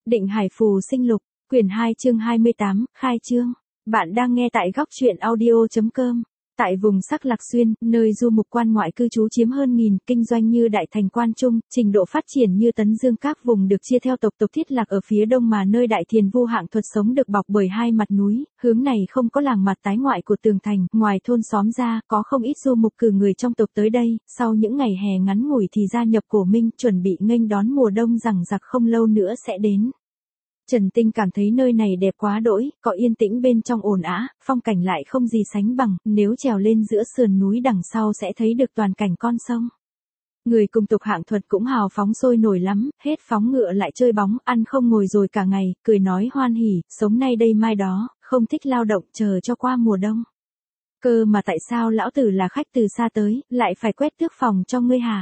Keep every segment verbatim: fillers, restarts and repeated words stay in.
Định Hải Phù Sinh Lục, quyển hai chương hai mươi tám, khai trương. Bạn đang nghe tại góc truyện audio.com. Tại vùng Sắc Lạc Xuyên, nơi du mục quan ngoại cư trú chiếm hơn nghìn, kinh doanh như Đại Thành Quan Trung, trình độ phát triển như Tấn Dương, các vùng được chia theo tộc tộc thiết lạc ở phía đông mà nơi Đại Thiền Vu Hạng Thuật sống được bọc bởi hai mặt núi, hướng này không có làng mặt tái ngoại của tường thành, ngoài thôn xóm ra, có không ít du mục cử người trong tộc tới đây, sau những ngày hè ngắn ngủi thì gia nhập Cổ Minh, chuẩn bị nghênh đón mùa đông rằng giặc không lâu nữa sẽ đến. Trần Tinh cảm thấy nơi này đẹp quá đỗi, có yên tĩnh bên trong ồn ào, phong cảnh lại không gì sánh bằng, nếu trèo lên giữa sườn núi đằng sau sẽ thấy được toàn cảnh con sông. Người cùng tộc Hạng Thuật cũng hào phóng sôi nổi lắm, hết phóng ngựa lại chơi bóng, ăn không ngồi rồi cả ngày, cười nói hoan hỉ, sống nay đây mai đó, không thích lao động chờ cho qua mùa đông. Cơ mà tại sao lão tử là khách từ xa tới, lại phải quét tước phòng cho ngươi hả?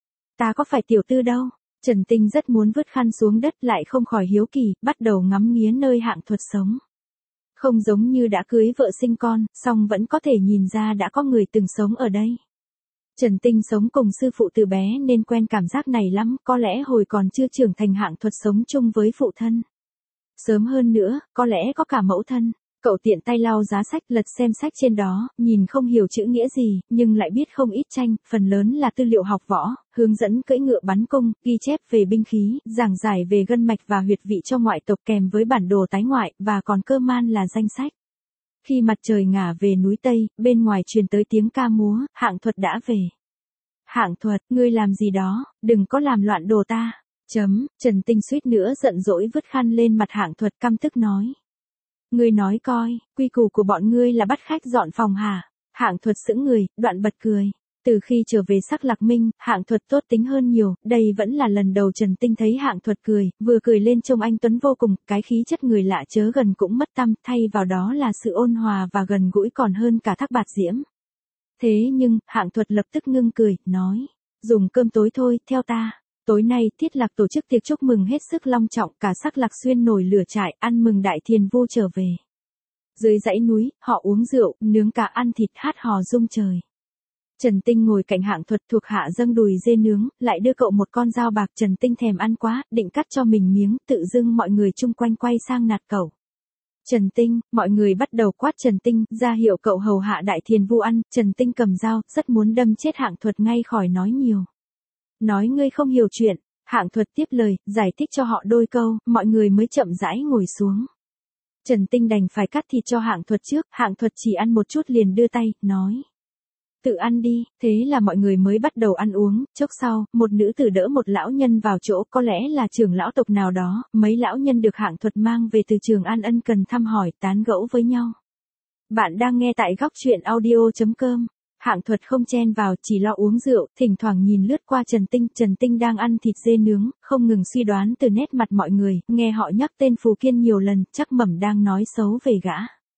Ta có phải tiểu tư đâu. Trần Tinh rất muốn vứt khăn xuống đất lại không khỏi hiếu kỳ, bắt đầu ngắm nghía nơi Hạng Thuật sống. Không giống như đã cưới vợ sinh con, song vẫn có thể nhìn ra đã có người từng sống ở đây. Trần Tinh sống cùng sư phụ từ bé nên quen cảm giác này lắm, có lẽ hồi còn chưa trưởng thành Hạng Thuật sống chung với phụ thân. Sớm hơn nữa, có lẽ có cả mẫu thân. Cậu tiện tay lau giá sách lật xem sách trên đó, nhìn không hiểu chữ nghĩa gì, nhưng lại biết không ít tranh, phần lớn là tư liệu học võ, hướng dẫn cưỡi ngựa bắn cung, ghi chép về binh khí, giảng giải về gân mạch và huyệt vị cho ngoại tộc kèm với bản đồ tái ngoại, và còn cơ man là danh sách. Khi mặt trời ngả về núi Tây, bên ngoài truyền tới tiếng ca múa, Hạng Thuật đã về. Hạng Thuật, ngươi làm gì đó, đừng có làm loạn đồ ta. Chấm, Trần Tinh suýt nữa giận dỗi vứt khăn lên mặt Hạng Thuật căm tức nói. Ngươi nói coi, quy củ của bọn ngươi là bắt khách dọn phòng hả? Hạng Thuật sững người, đoạn bật cười. Từ khi trở về Sắc Lạc Minh, Hạng Thuật tốt tính hơn nhiều, đây vẫn là lần đầu Trần Tinh thấy Hạng Thuật cười, vừa cười lên trông anh tuấn vô cùng, cái khí chất người lạ chớ gần cũng mất tăm, thay vào đó là sự ôn hòa và gần gũi còn hơn cả Thác Bạt Diễm. Thế nhưng, Hạng Thuật lập tức ngưng cười, nói, dùng cơm tối thôi, theo ta. Tối nay, Thiết Lạc tổ chức tiệc chúc mừng hết sức long trọng, cả Sắc Lạc Xuyên nổi lửa trại, ăn mừng Đại Thiền Vu trở về. Dưới dãy núi, họ uống rượu, nướng cá ăn thịt hát hò rung trời. Trần Tinh ngồi cạnh Hạng Thuật thuộc hạ dâng đùi dê nướng, lại đưa cậu một con dao bạc. Trần Tinh thèm ăn quá, định cắt cho mình miếng, tự dưng mọi người chung quanh quay sang nạt cậu. Trần Tinh, mọi người bắt đầu quát Trần Tinh, ra hiệu cậu hầu hạ Đại Thiền Vu ăn. Trần Tinh cầm dao, rất muốn đâm chết Hạng Thuật ngay khỏi nói nhiều. Nói ngươi không hiểu chuyện, Hạng Thuật tiếp lời, giải thích cho họ đôi câu, mọi người mới chậm rãi ngồi xuống. Trần Tinh đành phải cắt thịt cho Hạng Thuật trước, Hạng Thuật chỉ ăn một chút liền đưa tay, nói. Tự ăn đi, thế là mọi người mới bắt đầu ăn uống, chốc sau, một nữ tử đỡ một lão nhân vào chỗ, có lẽ là trưởng lão tộc nào đó, mấy lão nhân được Hạng Thuật mang về từ Trường An ân cần thăm hỏi, tán gẫu với nhau. Bạn đang nghe tại góc truyện audio.com. Hạng Thuật không chen vào, chỉ lo uống rượu, thỉnh thoảng nhìn lướt qua Trần Tinh. Trần Tinh đang ăn thịt dê nướng, không ngừng suy đoán từ nét mặt mọi người, nghe họ nhắc tên Phù Kiên nhiều lần, chắc Mẩm đang nói xấu về gã.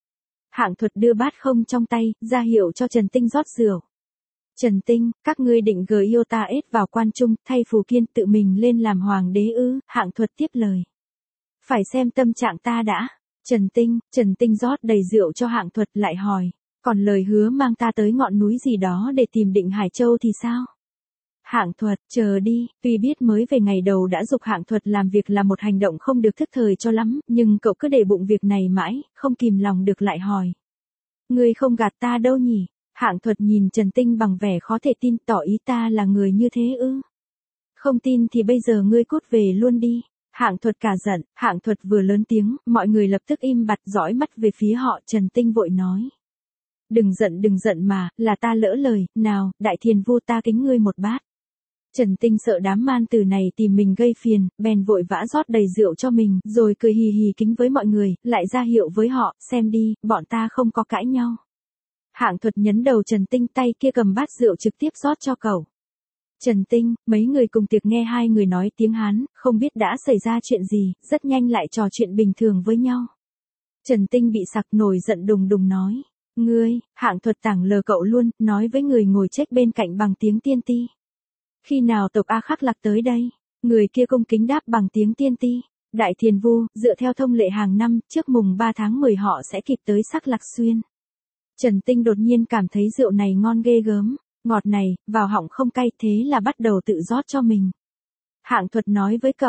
Hạng Thuật đưa bát không trong tay, ra hiệu cho Trần Tinh rót rượu. Trần Tinh, các ngươi định gờ yêu ta ết vào Quan Trung, thay Phù Kiên tự mình lên làm hoàng đế ư? Hạng Thuật tiếp lời. Phải xem tâm trạng ta đã. Trần Tinh, Trần Tinh rót đầy rượu cho Hạng Thuật lại hỏi. Còn lời hứa mang ta tới ngọn núi gì đó để tìm Định Hải Châu thì sao? Hạng Thuật, chờ đi, tuy biết mới về ngày đầu đã giục Hạng Thuật làm việc là một hành động không được thức thời cho lắm, nhưng cậu cứ để bụng việc này mãi, không kìm lòng được lại hỏi. Ngươi không gạt ta đâu nhỉ? Hạng Thuật nhìn Trần Tinh bằng vẻ khó thể tin, tỏ ý ta là người như thế ư? Không tin thì bây giờ ngươi cút về luôn đi. Hạng Thuật cả giận, Hạng Thuật vừa lớn tiếng, mọi người lập tức im bặt dõi mắt về phía họ. Trần Tinh vội nói. Đừng giận đừng giận mà, là ta lỡ lời, nào, Đại Thiền Vu ta kính ngươi một bát. Trần Tinh sợ đám man tử này tìm mình gây phiền, bèn vội vã rót đầy rượu cho mình, rồi cười hì hì kính với mọi người, lại ra hiệu với họ, xem đi, bọn ta không có cãi nhau. Hạng Thuật nhấn đầu Trần Tinh, tay kia cầm bát rượu trực tiếp rót cho cậu. Trần Tinh, mấy người cùng tiệc nghe hai người nói tiếng Hán, không biết đã xảy ra chuyện gì, rất nhanh lại trò chuyện bình thường với nhau. Trần Tinh bị sặc nổi giận đùng đùng nói. Ngươi, Hạng Thuật tảng lờ cậu luôn, nói với người ngồi trách bên cạnh bằng tiếng tiên ti. Khi nào tộc A Khắc Lạc tới đây? Người kia cung kính đáp bằng tiếng tiên ti. Đại Thiền Vu, dựa theo thông lệ hàng năm, trước mùng ba tháng mười họ sẽ kịp tới Sắc Lạc Xuyên. Trần Tinh đột nhiên cảm thấy rượu này ngon ghê gớm, ngọt này, vào họng không cay, thế là bắt đầu tự rót cho mình. Hạng Thuật nói với cậu,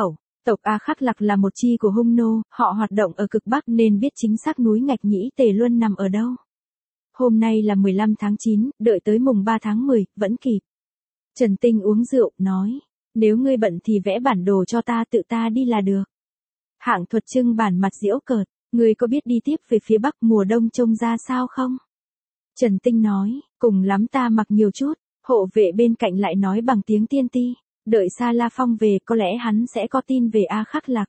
Tộc A Khắc Lạc là một chi của Hung nô, họ hoạt động ở cực Bắc nên biết chính xác núi Ngạch Nhĩ Tề Luân nằm ở đâu. Hôm nay là mười lăm tháng chín, đợi tới mùng ba tháng mười, vẫn kịp. Trần Tinh uống rượu, nói, nếu ngươi bận thì vẽ bản đồ cho ta, tự ta đi là được. Hạng Thuật trưng bản mặt giễu cợt, ngươi có biết đi tiếp về phía Bắc mùa đông trông ra sao không? Trần Tinh nói, cùng lắm ta mặc nhiều chút. Hộ vệ bên cạnh lại nói bằng tiếng tiên ti, đợi Sa La Phong về có lẽ hắn sẽ có tin về A Khắc Lạc.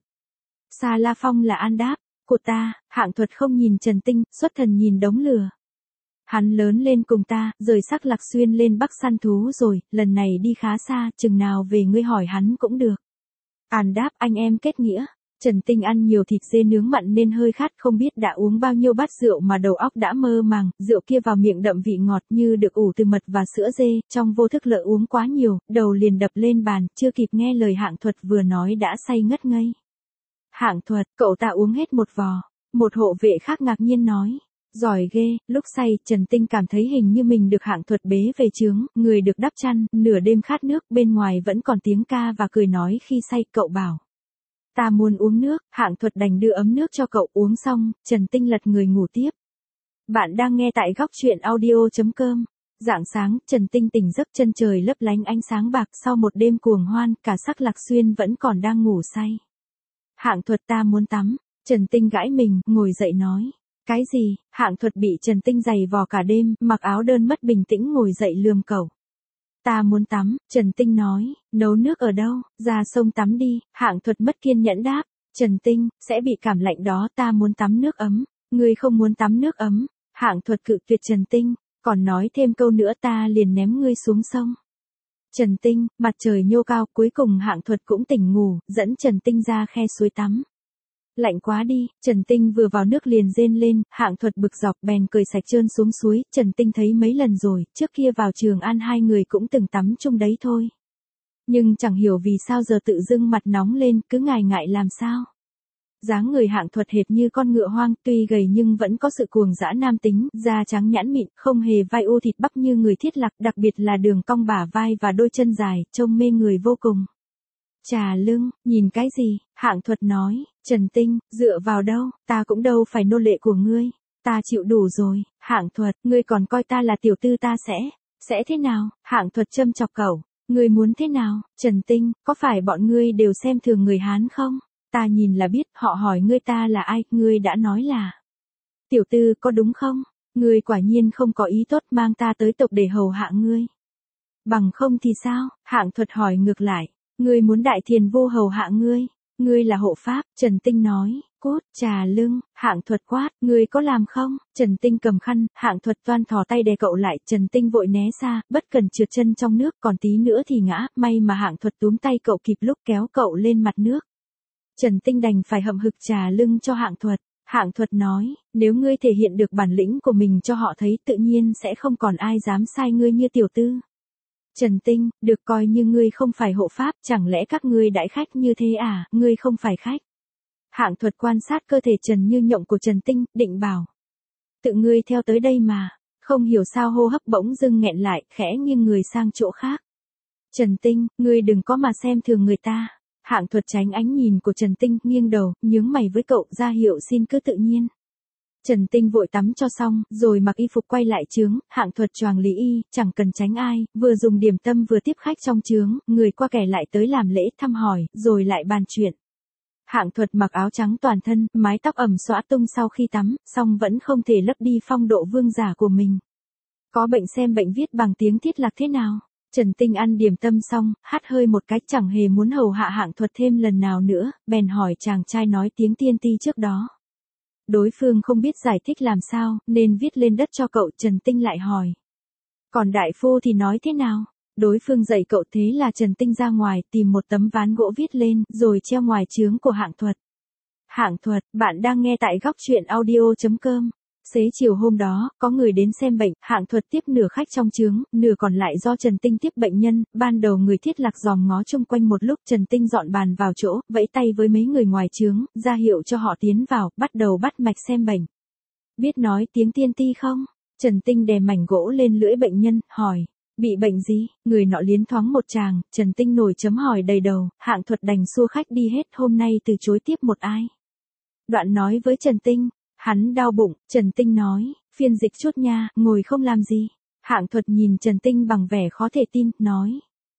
Sa La Phong là An Đáp của ta. Hạng Thuật không nhìn Trần Tinh, xuất thần nhìn đống lửa. Hắn lớn lên cùng ta, rời Sắc Lạc Xuyên lên Bắc săn thú rồi, lần này đi khá xa, chừng nào về ngươi hỏi hắn cũng được. An Đáp anh em kết nghĩa. Trần Tinh ăn nhiều thịt dê nướng mặn nên hơi khát, không biết đã uống bao nhiêu bát rượu mà đầu óc đã mơ màng, rượu kia vào miệng đậm vị ngọt như được ủ từ mật và sữa dê, trong vô thức lỡ uống quá nhiều, đầu liền đập lên bàn, chưa kịp nghe lời Hạng Thuật vừa nói đã say ngất ngây. Hạng Thuật, cậu ta uống hết một vò. Một hộ vệ khác ngạc nhiên nói, giỏi ghê. Lúc say, Trần Tinh cảm thấy hình như mình được Hạng Thuật bế về trướng, người được đắp chăn, nửa đêm khát nước, bên ngoài vẫn còn tiếng ca và cười nói khi say. Cậu bảo, ta muốn uống nước. Hạng Thuật đành đưa ấm nước cho cậu. Uống xong, Trần Tinh lật người ngủ tiếp. Bạn đang nghe tại góc truyện audio chấm com. Rạng sáng, Trần Tinh tỉnh giấc, chân trời lấp lánh ánh sáng bạc, sau một đêm cuồng hoan, cả Sắc Lạc Xuyên vẫn còn đang ngủ say. Hạng Thuật, ta muốn tắm. Trần Tinh gãi mình, ngồi dậy nói, cái gì? Hạng Thuật bị Trần Tinh giày vò cả đêm, mặc áo đơn mất bình tĩnh ngồi dậy lườm cậu. Ta muốn tắm. Trần Tinh nói, nấu nước ở đâu? Ra sông tắm đi. Hạng Thuật mất kiên nhẫn đáp, Trần Tinh, sẽ bị cảm lạnh đó, ta muốn tắm nước ấm. Ngươi không muốn tắm nước ấm. Hạng Thuật cự tuyệt Trần Tinh, còn nói thêm câu nữa ta liền ném ngươi xuống sông. Trần Tinh, mặt trời nhô cao, cuối cùng Hạng Thuật cũng tỉnh ngủ, dẫn Trần Tinh ra khe suối tắm. Lạnh quá đi. Trần Tinh vừa vào nước liền rên lên, Hạng Thuật bực dọc bèn cởi sạch trơn xuống suối. Trần Tinh thấy mấy lần rồi, trước kia vào Trường An hai người cũng từng tắm chung đấy thôi. Nhưng chẳng hiểu vì sao giờ tự dưng mặt nóng lên, cứ ngại ngại làm sao. Dáng người Hạng Thuật hệt như con ngựa hoang, tuy gầy nhưng vẫn có sự cuồng dã nam tính, da trắng nhãn mịn, không hề vai ô thịt bắp như người Thiết Lạc, đặc biệt là đường cong bả vai và đôi chân dài, trông mê người vô cùng. Trà lưng, nhìn cái gì? Hạng Thuật nói, Trần Tinh, dựa vào đâu, ta cũng đâu phải nô lệ của ngươi, ta chịu đủ rồi. Hạng Thuật, ngươi còn coi ta là tiểu tư, ta sẽ, sẽ thế nào? Hạng Thuật châm chọc cậu, ngươi muốn thế nào? Trần Tinh, có phải bọn ngươi đều xem thường người Hán không? Ta nhìn là biết, họ hỏi ngươi ta là ai, ngươi đã nói là tiểu tư, có đúng không? Ngươi quả nhiên không có ý tốt, mang ta tới tộc để hầu hạ ngươi. Bằng không thì sao? Hạng Thuật hỏi ngược lại, ngươi muốn Đại Thiền vô hầu hạ ngươi? Ngươi là hộ pháp. Trần Tinh nói, cút. Trà lưng. Hạng Thuật quát, ngươi có làm không? Trần Tinh cầm khăn, Hạng Thuật toan thò tay đè cậu lại, Trần Tinh vội né xa, bất cần trượt chân trong nước, còn tí nữa thì ngã, may mà Hạng Thuật túm tay cậu kịp lúc kéo cậu lên mặt nước. Trần Tinh đành phải hậm hực trà lưng cho Hạng Thuật. Hạng Thuật nói, nếu ngươi thể hiện được bản lĩnh của mình cho họ thấy, tự nhiên sẽ không còn ai dám sai ngươi như tiểu tư. Trần Tinh, được coi như ngươi không phải hộ pháp, chẳng lẽ các ngươi đãi khách như thế à? Ngươi không phải khách. Hạng Thuật quan sát cơ thể trần như nhộng của Trần Tinh, định bảo, tự ngươi theo tới đây mà. Không hiểu sao hô hấp bỗng dưng nghẹn lại, khẽ nghiêng người sang chỗ khác. Trần Tinh, ngươi đừng có mà xem thường người ta. Hạng Thuật tránh ánh nhìn của Trần Tinh, nghiêng đầu, nhướng mày với cậu, ra hiệu xin cứ tự nhiên. Trần Tinh vội tắm cho xong, rồi mặc y phục quay lại trướng. Hạng Thuật choàng lý y, chẳng cần tránh ai, vừa dùng điểm tâm vừa tiếp khách trong trướng, người qua kẻ lại tới làm lễ thăm hỏi, rồi lại bàn chuyện. Hạng Thuật mặc áo trắng toàn thân, mái tóc ẩm xõa tung sau khi tắm, song vẫn không thể lấp đi phong độ vương giả của mình. Có bệnh xem bệnh viết bằng tiếng Thiết Lạc thế nào? Trần Tinh ăn điểm tâm xong, hắt hơi một cái, chẳng hề muốn hầu hạ Hạng Thuật thêm lần nào nữa, bèn hỏi chàng trai nói tiếng tiên ti trước đó. Đối phương không biết giải thích làm sao, nên viết lên đất cho cậu. Trần Tinh lại hỏi, còn đại phu thì nói thế nào? Đối phương dạy cậu. Thế là Trần Tinh ra ngoài, tìm một tấm ván gỗ viết lên, rồi treo ngoài trướng của Hạng Thuật. Hạng Thuật, bạn đang nghe tại góc truyện audio chấm com. Xế chiều hôm đó, có người đến xem bệnh, Hạng Thuật tiếp nửa khách trong trướng, nửa còn lại do Trần Tinh tiếp bệnh nhân. Ban đầu người Thiết Lạc dòm ngó chung quanh một lúc, Trần Tinh dọn bàn vào chỗ, vẫy tay với mấy người ngoài trướng, ra hiệu cho họ tiến vào, bắt đầu bắt mạch xem bệnh. Biết nói tiếng tiên ti không? Trần Tinh đè mảnh gỗ lên lưỡi bệnh nhân, hỏi. Bị bệnh gì? Người nọ liến thoáng một tràng, Trần Tinh nổi chấm hỏi đầy đầu, Hạng Thuật đành xua khách đi hết, hôm nay từ chối tiếp một ai. Đoạn nói với Trần Tinh, hắn đau bụng, Trần Tinh nói, phiên dịch chút nha, ngồi không làm gì. Hạng Thuật nhìn Trần Tinh bằng vẻ khó thể tin, nói.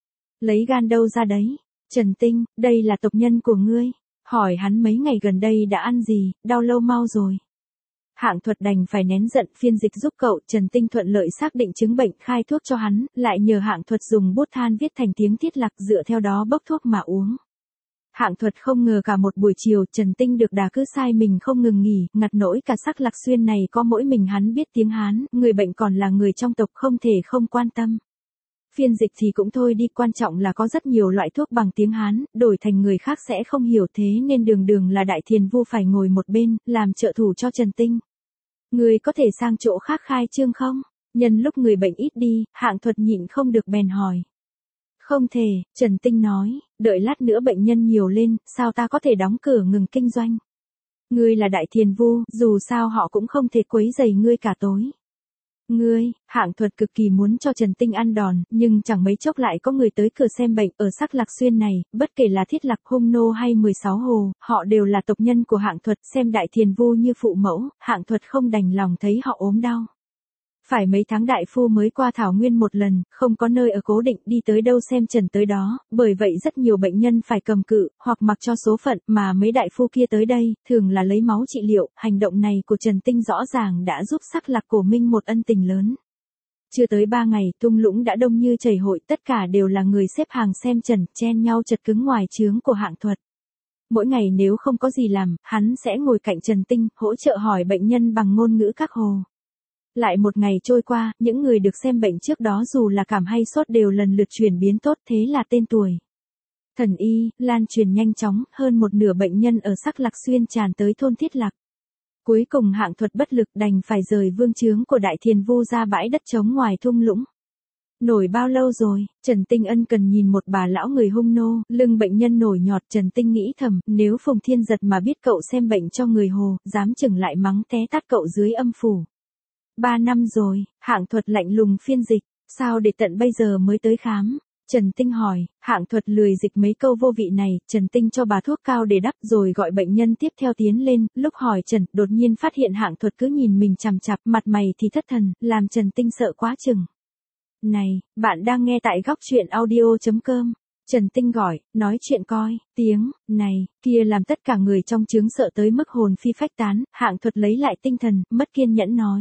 Lấy gan đâu ra đấy? Trần Tinh, đây là tộc nhân của ngươi. Hỏi hắn mấy ngày gần đây đã ăn gì, đau lâu mau rồi. Hạng Thuật đành phải nén giận phiên dịch giúp cậu. Trần Tinh thuận lợi xác định chứng bệnh, khai thuốc cho hắn, lại nhờ Hạng Thuật dùng bút than viết thành tiếng thiết lạc, dựa theo đó bốc thuốc mà uống. Hạng Thuật không ngờ cả một buổi chiều Trần Tinh được đà cứ sai mình không ngừng nghỉ, ngặt nỗi cả Sắc Lạc Xuyên này có mỗi mình hắn biết tiếng Hán, người bệnh còn là người trong tộc không thể không quan tâm. Phiên dịch thì cũng thôi đi, quan trọng là có rất nhiều loại thuốc bằng tiếng Hán, đổi thành người khác sẽ không hiểu, thế nên đường đường là Đại Thiền Vu phải ngồi một bên, làm trợ thủ cho Trần Tinh. Người có thể sang chỗ khác khai trương không? Nhân lúc người bệnh ít đi, Hạng Thuật nhịn không được bèn hỏi. Không thể, Trần Tinh nói, đợi lát nữa bệnh nhân nhiều lên, sao ta có thể đóng cửa ngừng kinh doanh? Ngươi là Đại Thiền Vu, dù sao họ cũng không thể quấy rầy ngươi cả tối. Ngươi, Hạng Thuật cực kỳ muốn cho Trần Tinh ăn đòn, nhưng chẳng mấy chốc lại có người tới cửa xem bệnh. Ở Sắc Lạc Xuyên này, bất kể là Thiết Lạc, Hung Nô hay mười sáu Hồ, họ đều là tộc nhân của Hạng Thuật, xem Đại Thiền Vu như phụ mẫu, Hạng Thuật không đành lòng thấy họ ốm đau. Phải mấy tháng đại phu mới qua Thảo Nguyên một lần, không có nơi ở cố định, đi tới đâu xem trần tới đó, bởi vậy rất nhiều bệnh nhân phải cầm cự, hoặc mặc cho số phận, mà mấy đại phu kia tới đây, thường là lấy máu trị liệu. Hành động này của Trần Tinh rõ ràng đã giúp Sắc Lạc Cổ Minh một ân tình lớn. Chưa tới ba ngày, thung lũng đã đông như chảy hội, tất cả đều là người xếp hàng xem trần, chen nhau chật cứng ngoài trướng của Hạng Thuật. Mỗi ngày nếu không có gì làm, hắn sẽ ngồi cạnh Trần Tinh, hỗ trợ hỏi bệnh nhân bằng ngôn ngữ các hồ. Lại một ngày trôi qua, những người được xem bệnh trước đó dù là cảm hay sốt đều lần lượt chuyển biến tốt, thế là tên tuổi thần y lan truyền nhanh chóng, hơn một nửa bệnh nhân ở Sắc Lạc Xuyên tràn tới thôn Thiết Lạc. Cuối cùng Hạng Thuật bất lực đành phải rời vương trướng của Đại Thiền Vu ra bãi đất trống ngoài thung lũng. Nổi bao lâu rồi? Trần Tinh ân cần nhìn một bà lão người Hung Nô, lưng bệnh nhân nổi nhọt. Trần Tinh nghĩ thầm, nếu Phùng Thiên Giật mà biết cậu xem bệnh cho người Hồ, dám chừng lại mắng té tát cậu dưới âm phủ. Ba năm rồi, Hạng Thuật lạnh lùng phiên dịch, sao để tận bây giờ mới tới khám? Trần Tinh hỏi. Hạng Thuật lười dịch mấy câu vô vị này. Trần Tinh cho bà thuốc cao để đắp rồi gọi bệnh nhân tiếp theo tiến lên. Lúc hỏi Trần, đột nhiên phát hiện Hạng Thuật cứ nhìn mình chằm chằm, mặt mày thì thất thần, làm Trần Tinh sợ quá chừng. Này, bạn đang nghe tại góc truyện audio chấm com. Trần Tinh gọi, nói chuyện coi, tiếng, này, kia làm tất cả người trong trướng sợ tới mức hồn phi phách tán. Hạng Thuật lấy lại tinh thần, mất kiên nhẫn nói.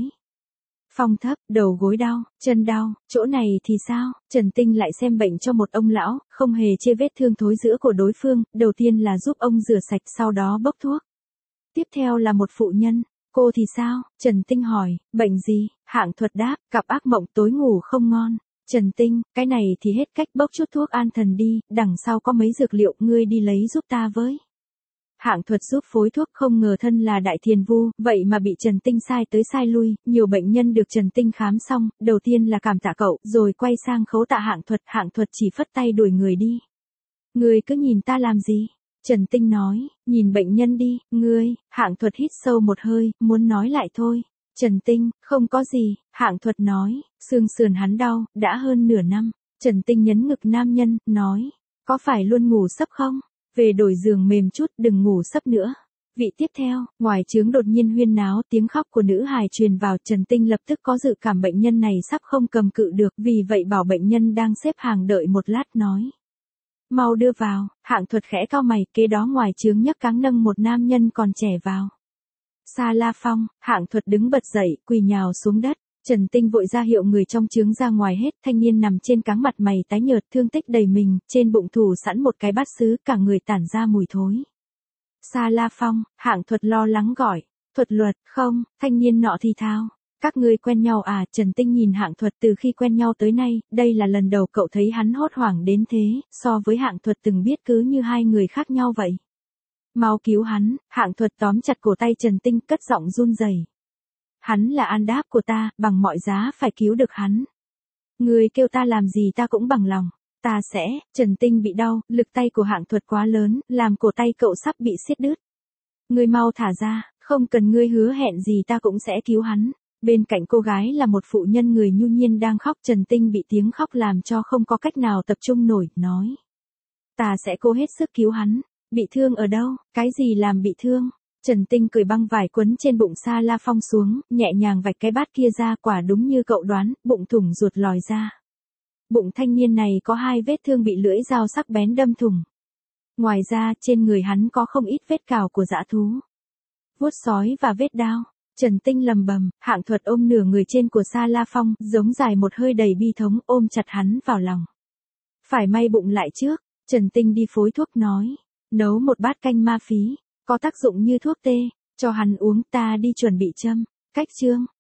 Phong thấp, đầu gối đau, chân đau, chỗ này thì sao? Trần Tinh lại xem bệnh cho một ông lão, không hề chê vết thương thối rữa của đối phương, đầu tiên là giúp ông rửa sạch, sau đó bốc thuốc. Tiếp theo là một phụ nhân, cô thì sao? Trần Tinh hỏi, bệnh gì? Hạng Thuật đáp, gặp ác mộng tối ngủ không ngon. Trần Tinh, cái này thì hết cách, bốc chút thuốc an thần đi, đằng sau có mấy dược liệu, ngươi đi lấy giúp ta với. Hạng Thuật giúp phối thuốc, không ngờ thân là Đại Thiền Vu, vậy mà bị Trần Tinh sai tới sai lui. Nhiều bệnh nhân được Trần Tinh khám xong, đầu tiên là cảm tạ cậu, rồi quay sang khấu tạ Hạng Thuật. Hạng Thuật chỉ phất tay đuổi người đi. Ngươi cứ nhìn ta làm gì? Trần Tinh nói, nhìn bệnh nhân đi, ngươi. Hạng Thuật hít sâu một hơi, muốn nói lại thôi. Trần Tinh, không có gì. Hạng Thuật nói, xương sườn hắn đau, đã hơn nửa năm. Trần Tinh nhấn ngực nam nhân, nói, có phải luôn ngủ sấp không? Về đổi giường mềm chút, đừng ngủ sấp nữa. Vị tiếp theo, ngoài trướng đột nhiên huyên náo, tiếng khóc của nữ hài truyền vào. Trần Tinh lập tức có dự cảm bệnh nhân này sắp không cầm cự được, vì vậy bảo bệnh nhân đang xếp hàng đợi một lát nói. Mau đưa vào. Hạng Thuật khẽ cau mày, kế đó ngoài trướng nhấc cáng nâng một nam nhân còn trẻ vào. Sa La Phong. Hạng Thuật đứng bật dậy, quỳ nhào xuống đất. Trần Tinh vội ra hiệu người trong trướng ra ngoài hết. Thanh niên nằm trên cáng, mặt mày tái nhợt, thương tích đầy mình, trên bụng thủ sẵn một cái bát sứ, cả người tản ra mùi thối. Sa La Phong. Hạng Thuật lo lắng gọi. Thuật Luật, không? Thanh niên nọ thì thào. Các ngươi quen nhau à? Trần Tinh nhìn Hạng Thuật, từ khi quen nhau tới nay, đây là lần đầu cậu thấy hắn hốt hoảng đến thế, so với Hạng Thuật từng biết cứ như hai người khác nhau vậy. Mau cứu hắn. Hạng Thuật tóm chặt cổ tay Trần Tinh, cất giọng run rẩy. Hắn là an đáp của ta, bằng mọi giá phải cứu được hắn. Ngươi kêu ta làm gì ta cũng bằng lòng. Ta sẽ. Trần Tinh bị đau, lực tay của Hạng Thuật quá lớn, làm cổ tay cậu sắp bị xiết đứt. Ngươi mau thả ra, không cần ngươi hứa hẹn gì ta cũng sẽ cứu hắn. Bên cạnh cô gái là một phụ nhân người nhu nhiên đang khóc. Trần Tinh bị tiếng khóc làm cho không có cách nào tập trung nổi, nói. Ta sẽ cố hết sức cứu hắn. Bị thương ở đâu? Cái gì làm bị thương? Trần Tinh cởi băng vải quấn trên bụng Sa La Phong xuống, nhẹ nhàng vạch cái bát kia ra, quả đúng như cậu đoán, bụng thủng ruột lòi ra. Bụng thanh niên này có hai vết thương bị lưỡi dao sắc bén đâm thủng. Ngoài ra, trên người hắn có không ít vết cào của dã thú. Vuốt sói và vết đao. Trần Tinh lầm bầm, hạng thuật ôm nửa người trên của Sa La Phong, giống dài một hơi đầy bi thống, ôm chặt hắn vào lòng. Phải may bụng lại trước, Trần Tinh đi phối thuốc nói. Nấu một bát canh ma phí, có tác dụng như thuốc tê, cho hắn uống, ta đi chuẩn bị châm. Cách chương.